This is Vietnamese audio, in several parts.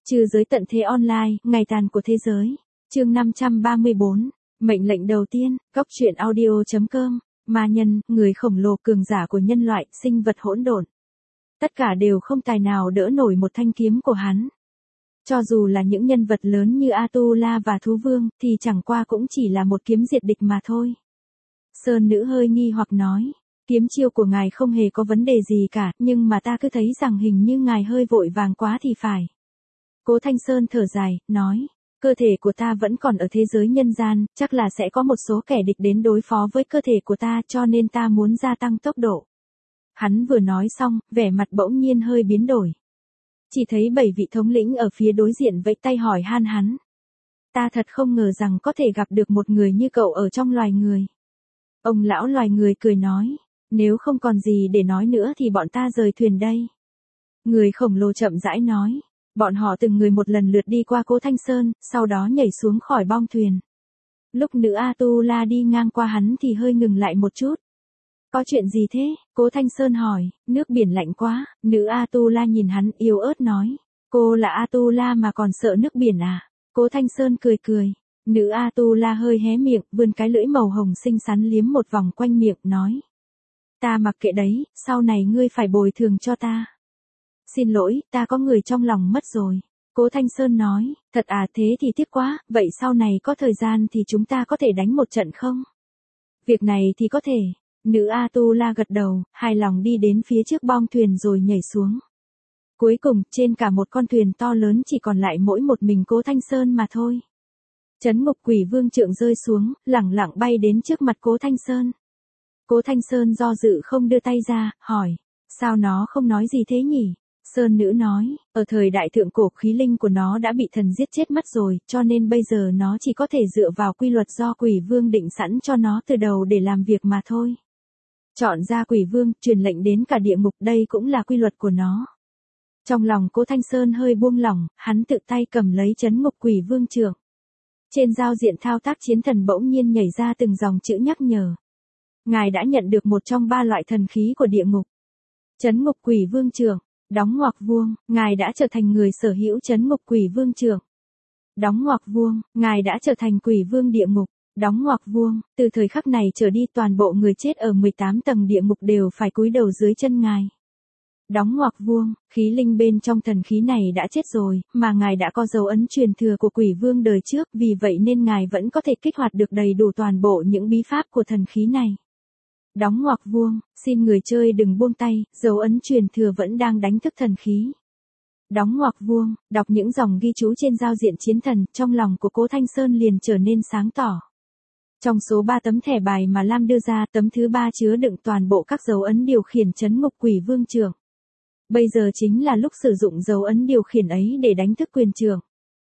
Trừ giới tận thế online, ngày tàn của thế giới. Chương 534. Mệnh lệnh đầu tiên, góc truyện audio.com. Ma nhân, người khổng lồ cường giả của nhân loại, sinh vật hỗn độn. Tất cả đều không tài nào đỡ nổi một thanh kiếm của hắn. Cho dù là những nhân vật lớn như Atula và Thú Vương, thì chẳng qua cũng chỉ là một kiếm diệt địch mà thôi. Sơn nữ hơi nghi hoặc nói, kiếm chiêu của ngài không hề có vấn đề gì cả, nhưng mà ta cứ thấy rằng hình như ngài hơi vội vàng quá thì phải. Cố Thanh Sơn thở dài, nói, cơ thể của ta vẫn còn ở thế giới nhân gian, chắc là sẽ có một số kẻ địch đến đối phó với cơ thể của ta, cho nên ta muốn gia tăng tốc độ. Hắn vừa nói xong, vẻ mặt bỗng nhiên hơi biến đổi. Chỉ thấy 7 vị thống lĩnh ở phía đối diện vẫy tay hỏi han hắn. Ta thật không ngờ rằng có thể gặp được một người như cậu ở trong loài người. Ông lão loài người cười nói, nếu không còn gì để nói nữa thì bọn ta rời thuyền đây. Người khổng lồ chậm rãi nói, bọn họ từng người một lần lượt đi qua Cố Thanh Sơn, sau đó nhảy xuống khỏi bong thuyền. Lúc nữ Atula đi ngang qua hắn thì hơi ngừng lại một chút. Có chuyện gì thế? Cố Thanh Sơn hỏi, nước biển lạnh quá. Nữ Atula nhìn hắn yếu ớt nói, cô là Atula mà còn sợ nước biển à? Cố Thanh Sơn cười cười. Nữ Atula hơi hé miệng, vươn cái lưỡi màu hồng xinh xắn liếm một vòng quanh miệng, nói. Ta mặc kệ đấy, sau này ngươi phải bồi thường cho ta. Xin lỗi, ta có người trong lòng mất rồi. Cố Thanh Sơn nói, thật à, thế thì tiếc quá, vậy sau này có thời gian thì chúng ta có thể đánh một trận không? Việc này thì có thể. Nữ Atula gật đầu, hài lòng đi đến phía trước bong thuyền rồi nhảy xuống. Cuối cùng, trên cả một con thuyền to lớn chỉ còn lại mỗi một mình Cố Thanh Sơn mà thôi. Chấn ngục quỷ vương trượng rơi xuống, lẳng lặng bay đến trước mặt Cố Thanh Sơn. Cố Thanh Sơn do dự không đưa tay ra, hỏi, sao nó không nói gì thế nhỉ? Sơn nữ nói, ở thời đại thượng cổ khí linh của nó đã bị thần giết chết mất rồi, cho nên bây giờ nó chỉ có thể dựa vào quy luật do quỷ vương định sẵn cho nó từ đầu để làm việc mà thôi. Chọn ra quỷ vương, truyền lệnh đến cả địa ngục, đây cũng là quy luật của nó. Trong lòng Cố Thanh Sơn hơi buông lỏng, hắn tự tay cầm lấy chấn ngục quỷ vương trượng. Trên giao diện thao tác chiến thần bỗng nhiên nhảy ra từng dòng chữ nhắc nhở. Ngài đã nhận được một trong 3 loại thần khí của địa ngục. Chấn ngục quỷ vương trượng. Đóng ngoặc vuông, ngài đã trở thành người sở hữu chấn ngục quỷ vương trượng. Đóng ngoặc vuông, ngài đã trở thành quỷ vương địa ngục. Đóng ngoặc vuông, từ thời khắc này trở đi toàn bộ người chết ở 18 tầng địa ngục đều phải cúi đầu dưới chân ngài. Đóng ngoặc vuông, khí linh bên trong thần khí này đã chết rồi, mà ngài đã có dấu ấn truyền thừa của quỷ vương đời trước, vì vậy nên ngài vẫn có thể kích hoạt được đầy đủ toàn bộ những bí pháp của thần khí này. Đóng ngoặc vuông, xin người chơi đừng buông tay, dấu ấn truyền thừa vẫn đang đánh thức thần khí. Đóng ngoặc vuông, đọc những dòng ghi chú trên giao diện chiến thần, trong lòng của Cố Thanh Sơn liền trở nên sáng tỏ. Trong số 3 tấm thẻ bài mà Lam đưa ra, tấm thứ 3 chứa đựng toàn bộ các dấu ấn điều khiển chấn ngục quỷ vương trượng. Bây giờ chính là lúc sử dụng dấu ấn điều khiển ấy để đánh thức quyền trượng.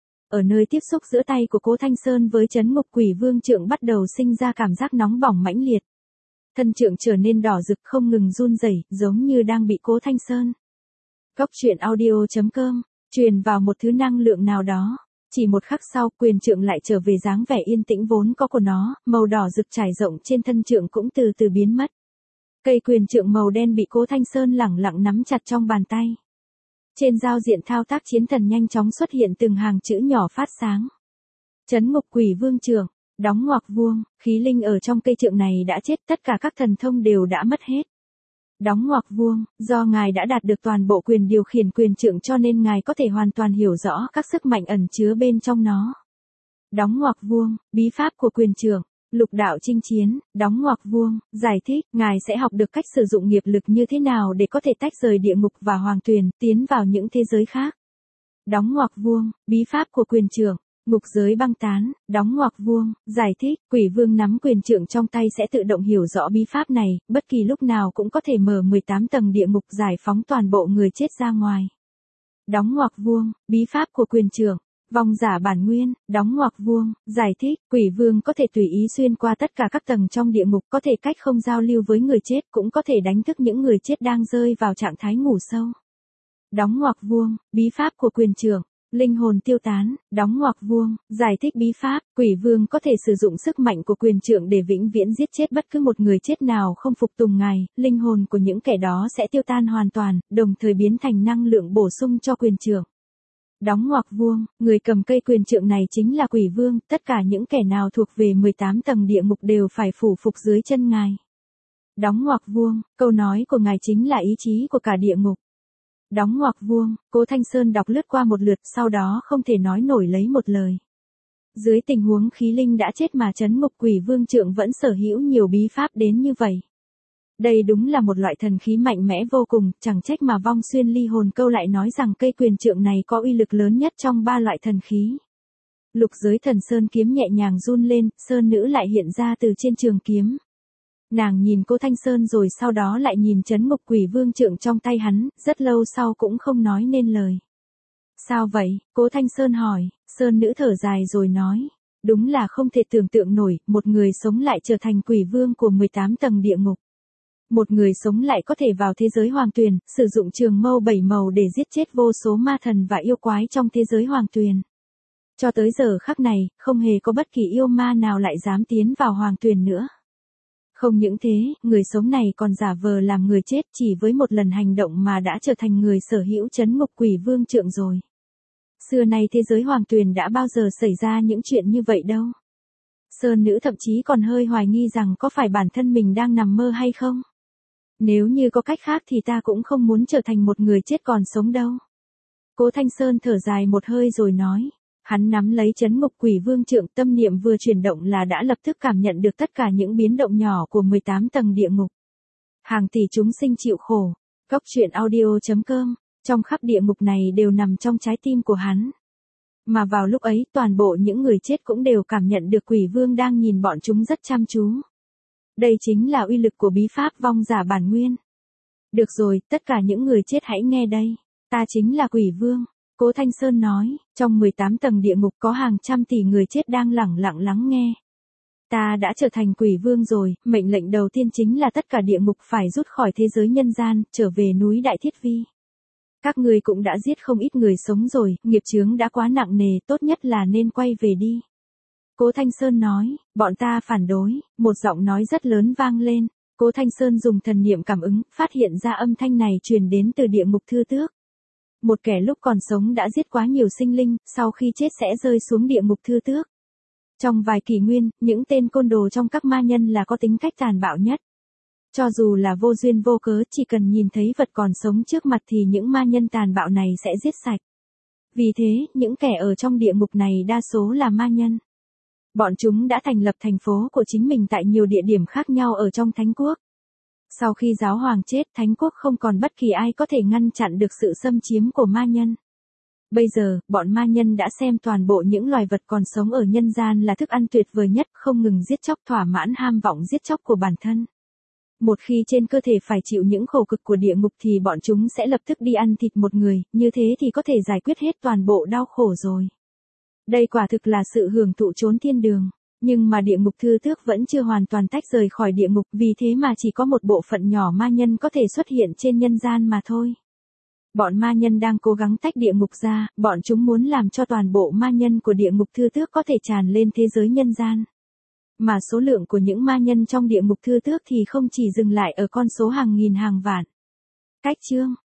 Ở nơi tiếp xúc giữa tay của Cố Thanh Sơn với chấn ngục quỷ vương trượng bắt đầu sinh ra cảm giác nóng bỏng mãnh liệt. Thân trượng trở nên đỏ rực không ngừng run rẩy, giống như đang bị Cố Thanh Sơn. Góc truyện audio.com, truyền vào một thứ năng lượng nào đó. Chỉ một khắc sau, quyền trượng lại trở về dáng vẻ yên tĩnh vốn có của nó, màu đỏ rực trải rộng trên thân trượng cũng từ từ biến mất. Cây quyền trượng màu đen bị Cố Thanh Sơn lẳng lặng nắm chặt trong bàn tay. Trên giao diện thao tác chiến thần nhanh chóng xuất hiện từng hàng chữ nhỏ phát sáng. Chấn ngục quỷ vương trượng. Đóng ngoặc vuông, khí linh ở trong cây trượng này đã chết, tất cả các thần thông đều đã mất hết. Đóng ngoặc vuông, do ngài đã đạt được toàn bộ quyền điều khiển quyền trượng cho nên ngài có thể hoàn toàn hiểu rõ các sức mạnh ẩn chứa bên trong nó. Đóng ngoặc vuông, bí pháp của quyền trượng, lục đạo chinh chiến, đóng ngoặc vuông, giải thích, ngài sẽ học được cách sử dụng nghiệp lực như thế nào để có thể tách rời địa ngục và hoàng tuyền, tiến vào những thế giới khác. Đóng ngoặc vuông, bí pháp của quyền trượng. Ngục giới băng tán, đóng ngoặc vuông, giải thích, quỷ vương nắm quyền trượng trong tay sẽ tự động hiểu rõ bí pháp này, bất kỳ lúc nào cũng có thể mở 18 tầng địa ngục giải phóng toàn bộ người chết ra ngoài. Đóng ngoặc vuông, bí pháp của quyền trượng, vong giả bản nguyên, đóng ngoặc vuông, giải thích, quỷ vương có thể tùy ý xuyên qua tất cả các tầng trong địa ngục, có thể cách không giao lưu với người chết, cũng có thể đánh thức những người chết đang rơi vào trạng thái ngủ sâu. Đóng ngoặc vuông, bí pháp của quyền trượng. Linh hồn tiêu tán, đóng ngoặc vuông, giải thích bí pháp, quỷ vương có thể sử dụng sức mạnh của quyền trượng để vĩnh viễn giết chết bất cứ một người chết nào không phục tùng ngài, linh hồn của những kẻ đó sẽ tiêu tan hoàn toàn, đồng thời biến thành năng lượng bổ sung cho quyền trượng. Đóng ngoặc vuông, người cầm cây quyền trượng này chính là quỷ vương, tất cả những kẻ nào thuộc về 18 tầng địa ngục đều phải phủ phục dưới chân ngài. Đóng ngoặc vuông, câu nói của ngài chính là ý chí của cả địa ngục. Đóng ngoặc vuông, Cố Thanh Sơn đọc lướt qua một lượt, sau đó không thể nói nổi lấy một lời. Dưới tình huống khí linh đã chết mà trấn ngục quỷ vương trượng vẫn sở hữu nhiều bí pháp đến như vậy. Đây đúng là một loại thần khí mạnh mẽ vô cùng, chẳng trách mà Vong Xuyên Ly Hồn Câu lại nói rằng cây quyền trượng này có uy lực lớn nhất trong 3 loại thần khí. Lục giới thần sơn kiếm nhẹ nhàng run lên, sơn nữ lại hiện ra từ trên trường kiếm. Nàng nhìn Cố Thanh Sơn rồi sau đó lại nhìn trấn ngục quỷ vương trượng trong tay hắn, rất lâu sau cũng không nói nên lời. Sao vậy? Cố Thanh Sơn hỏi, sơn nữ thở dài rồi nói. Đúng là không thể tưởng tượng nổi, một người sống lại trở thành quỷ vương của 18 tầng địa ngục. Một người sống lại có thể vào thế giới hoàng tuyền, sử dụng trường mâu 7 màu để giết chết vô số ma thần và yêu quái trong thế giới hoàng tuyền. Cho tới giờ khắc này, không hề có bất kỳ yêu ma nào lại dám tiến vào hoàng tuyền nữa. Không những thế, người sống này còn giả vờ làm người chết, chỉ với một lần hành động mà đã trở thành người sở hữu trấn ngục quỷ vương trượng rồi. Xưa nay thế giới hoàng tuyền đã bao giờ xảy ra những chuyện như vậy đâu. Sơn nữ thậm chí còn hơi hoài nghi rằng có phải bản thân mình đang nằm mơ hay không. Nếu như có cách khác thì ta cũng không muốn trở thành một người chết còn sống đâu. Cố Thanh Sơn thở dài một hơi rồi nói. Hắn nắm lấy trấn ngục quỷ vương trượng, tâm niệm vừa chuyển động là đã lập tức cảm nhận được tất cả những biến động nhỏ của 18 tầng địa ngục. Hàng tỷ chúng sinh chịu khổ. Góc truyện audio.com, trong khắp địa ngục này đều nằm trong trái tim của hắn. Mà vào lúc ấy toàn bộ những người chết cũng đều cảm nhận được quỷ vương đang nhìn bọn chúng rất chăm chú. Đây chính là uy lực của bí pháp vong giả bản nguyên. Được rồi, tất cả những người chết hãy nghe đây. Ta chính là quỷ vương. Cố Thanh Sơn nói, trong 18 tầng địa ngục có hàng trăm tỷ người chết đang lẳng lặng lắng nghe. Ta đã trở thành quỷ vương rồi, mệnh lệnh đầu tiên chính là tất cả địa ngục phải rút khỏi thế giới nhân gian, trở về núi Đại Thiết Vi. Các ngươi cũng đã giết không ít người sống rồi, nghiệp chướng đã quá nặng nề, tốt nhất là nên quay về đi. Cố Thanh Sơn nói, bọn ta phản đối, một giọng nói rất lớn vang lên. Cố Thanh Sơn dùng thần niệm cảm ứng, phát hiện ra âm thanh này truyền đến từ địa ngục Thư Tước. Một kẻ lúc còn sống đã giết quá nhiều sinh linh, sau khi chết sẽ rơi xuống địa ngục Thư Tước. Trong vài kỷ nguyên, những tên côn đồ trong các ma nhân là có tính cách tàn bạo nhất. Cho dù là vô duyên vô cớ, chỉ cần nhìn thấy vật còn sống trước mặt thì những ma nhân tàn bạo này sẽ giết sạch. Vì thế, những kẻ ở trong địa ngục này đa số là ma nhân. Bọn chúng đã thành lập thành phố của chính mình tại nhiều địa điểm khác nhau ở trong Thánh Quốc. Sau khi giáo hoàng chết, Thánh Quốc không còn bất kỳ ai có thể ngăn chặn được sự xâm chiếm của ma nhân. Bây giờ, bọn ma nhân đã xem toàn bộ những loài vật còn sống ở nhân gian là thức ăn tuyệt vời nhất, không ngừng giết chóc thỏa mãn ham vọng giết chóc của bản thân. Một khi trên cơ thể phải chịu những khổ cực của địa ngục thì bọn chúng sẽ lập tức đi ăn thịt một người, như thế thì có thể giải quyết hết toàn bộ đau khổ rồi. Đây quả thực là sự hưởng thụ chốn thiên đường. Nhưng mà địa ngục Thư Tước vẫn chưa hoàn toàn tách rời khỏi địa ngục, vì thế mà chỉ có một bộ phận nhỏ ma nhân có thể xuất hiện trên nhân gian mà thôi. Bọn ma nhân đang cố gắng tách địa ngục ra, bọn chúng muốn làm cho toàn bộ ma nhân của địa ngục Thư Tước có thể tràn lên thế giới nhân gian. Mà số lượng của những ma nhân trong địa ngục Thư Tước thì không chỉ dừng lại ở con số hàng nghìn hàng vạn. Cách chương